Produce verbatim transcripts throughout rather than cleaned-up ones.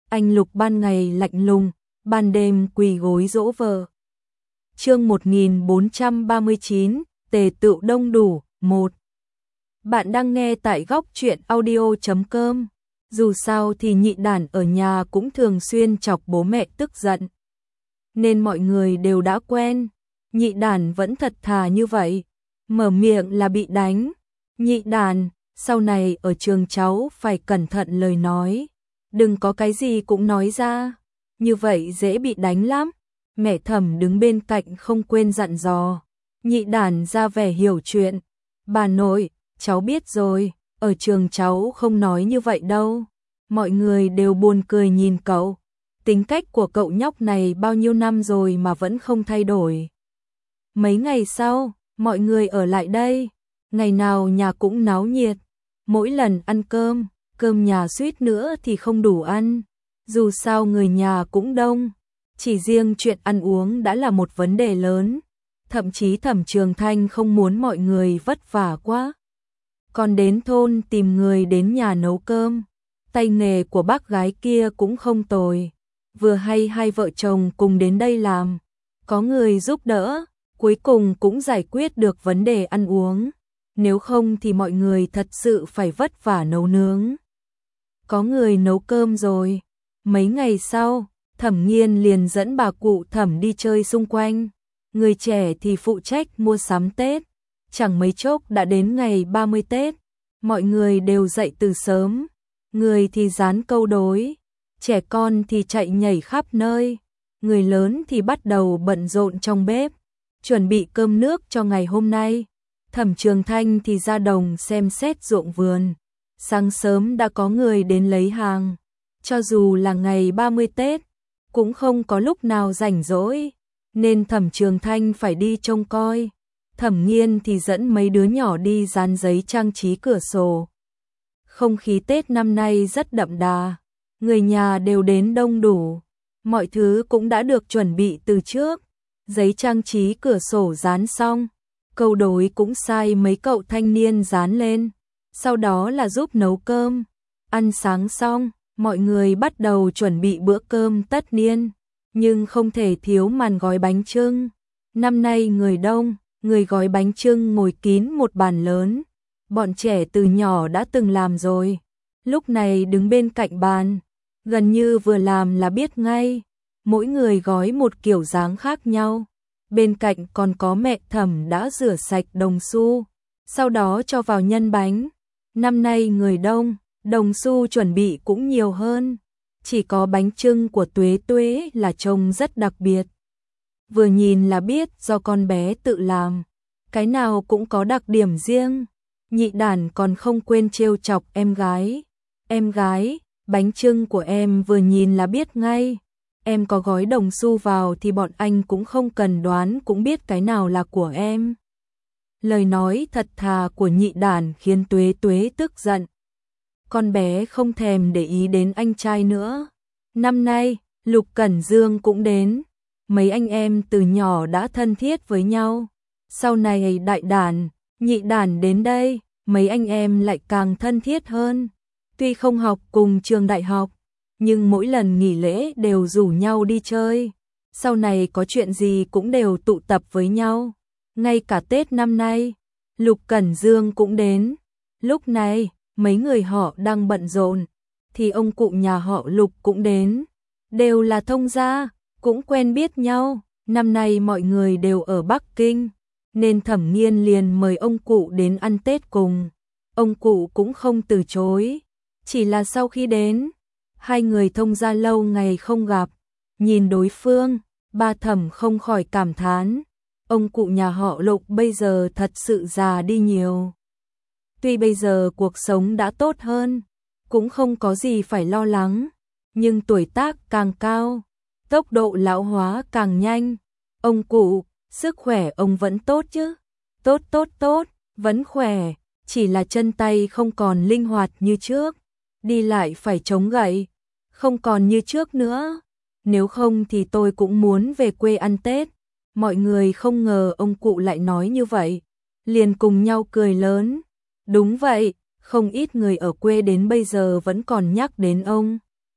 anh Lục ban ngày lạnh lùng, ban đêm quỳ gối dỗ vợ. Chương một nghìn bốn trăm ba mươi chín, tề tựu đông đủ, một. Bạn đang nghe tại góc truyện audio chấm com. Dù sao thì nhị đản ở nhà cũng thường xuyên chọc bố mẹ tức giận, nên mọi người đều đã quen. Nhị đản vẫn thật thà như vậy, mở miệng là bị đánh. Nhị đản, sau này ở trường cháu phải cẩn thận lời nói, đừng có cái gì cũng nói ra, như vậy dễ bị đánh lắm. Mẹ Thẩm đứng bên cạnh không quên dặn dò. Nhị đản ra vẻ hiểu chuyện. Bà nội, cháu biết rồi, ở trường cháu không nói như vậy đâu. Mọi người đều buồn cười nhìn cậu. Tính cách của cậu nhóc này bao nhiêu năm rồi mà vẫn không thay đổi. Mấy ngày sau, mọi người ở lại đây. Ngày nào nhà cũng náo nhiệt. Mỗi lần ăn cơm, cơm nhà suýt nữa thì không đủ ăn. Dù sao người nhà cũng đông. Chỉ riêng chuyện ăn uống đã là một vấn đề lớn. Thậm chí Thẩm Trường Thanh không muốn mọi người vất vả quá, còn đến thôn tìm người đến nhà nấu cơm. Tay nghề của bác gái kia cũng không tồi, vừa hay hai vợ chồng cùng đến đây làm, có người giúp đỡ, cuối cùng cũng giải quyết được vấn đề ăn uống. Nếu không thì mọi người thật sự phải vất vả nấu nướng. Có người nấu cơm rồi. Mấy ngày sau, Thẩm Nghiên liền dẫn bà cụ Thẩm đi chơi xung quanh. Người trẻ thì phụ trách mua sắm Tết. Chẳng mấy chốc đã đến ngày ba mươi Tết. Mọi người đều dậy từ sớm. Người thì dán câu đối, trẻ con thì chạy nhảy khắp nơi. Người lớn thì bắt đầu bận rộn trong bếp, chuẩn bị cơm nước cho ngày hôm nay. Thẩm Trường Thanh thì ra đồng xem xét ruộng vườn. Sáng sớm đã có người đến lấy hàng. Cho dù là ngày ba mươi Tết, cũng không có lúc nào rảnh rỗi, nên Thẩm Trường Thanh phải đi trông coi. Thẩm Nghiên thì dẫn mấy đứa nhỏ đi dán giấy trang trí cửa sổ. Không khí Tết năm nay rất đậm đà, người nhà đều đến đông đủ, mọi thứ cũng đã được chuẩn bị từ trước. Giấy trang trí cửa sổ dán xong, câu đối cũng sai mấy cậu thanh niên dán lên, sau đó là giúp nấu cơm. Ăn sáng xong, mọi người bắt đầu chuẩn bị bữa cơm tất niên, nhưng không thể thiếu màn gói bánh chưng. Năm nay người đông, người gói bánh chưng ngồi kín một bàn lớn. Bọn trẻ từ nhỏ đã từng làm rồi, lúc này đứng bên cạnh bàn, gần như vừa làm là biết ngay. Mỗi người gói một kiểu dáng khác nhau. Bên cạnh còn có mẹ Thẩm đã rửa sạch đồng xu, sau đó cho vào nhân bánh. Năm nay người đông, đồng xu chuẩn bị cũng nhiều hơn. Chỉ có bánh chưng của Tuế Tuế là trông rất đặc biệt. Vừa nhìn là biết do con bé tự làm, cái nào cũng có đặc điểm riêng. Nhị đản còn không quên trêu chọc em gái. Em gái, bánh chưng của em vừa nhìn là biết ngay. Em có gói đồng xu vào thì bọn anh cũng không cần đoán cũng biết cái nào là của em. Lời nói thật thà của nhị đản khiến Tuế Tuế tức giận. Con bé không thèm để ý đến anh trai nữa. Năm nay, Lục Cẩn Dương cũng đến. Mấy anh em từ nhỏ đã thân thiết với nhau. Sau này đại đản, nhị đản đến đây, mấy anh em lại càng thân thiết hơn. Tuy không học cùng trường đại học, nhưng mỗi lần nghỉ lễ đều rủ nhau đi chơi. Sau này có chuyện gì cũng đều tụ tập với nhau. Ngay cả Tết năm nay, Lục Cẩn Dương cũng đến. Lúc này, mấy người họ đang bận rộn, thì ông cụ nhà họ Lục cũng đến. Đều là thông gia, cũng quen biết nhau. Năm nay mọi người đều ở Bắc Kinh, nên Thẩm Nghiên liền mời ông cụ đến ăn Tết cùng. Ông cụ cũng không từ chối. Chỉ là sau khi đến, hai người thông gia lâu ngày không gặp, nhìn đối phương, ba Thẩm không khỏi cảm thán. Ông cụ nhà họ Lục bây giờ thật sự già đi nhiều. Tuy bây giờ cuộc sống đã tốt hơn, cũng không có gì phải lo lắng, nhưng tuổi tác càng cao, tốc độ lão hóa càng nhanh. Ông cụ, sức khỏe ông vẫn tốt chứ? Tốt tốt tốt, vẫn khỏe, chỉ là chân tay không còn linh hoạt như trước, đi lại phải chống gậy, không còn như trước nữa. Nếu không thì tôi cũng muốn về quê ăn Tết. Mọi người không ngờ ông cụ lại nói như vậy, liền cùng nhau cười lớn. Đúng vậy, không ít người ở quê đến bây giờ vẫn còn nhắc đến ông.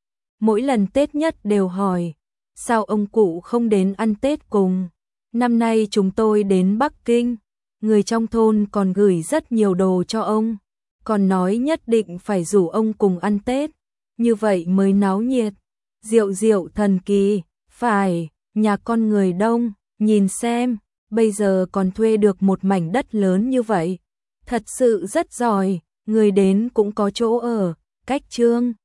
mỗi lần Tết nhất đều hỏi, sao ông cụ không đến ăn Tết cùng? Năm nay chúng tôi đến Bắc Kinh, người trong thôn còn gửi rất nhiều đồ cho ông, còn nói nhất định phải rủ ông cùng ăn Tết, như vậy mới náo nhiệt. Rượu rượu thần kỳ, phải, nhà con người đông, nhìn xem, bây giờ còn thuê được một mảnh đất lớn như vậy. Thật sự rất giỏi, người đến cũng có chỗ ở, cách Trương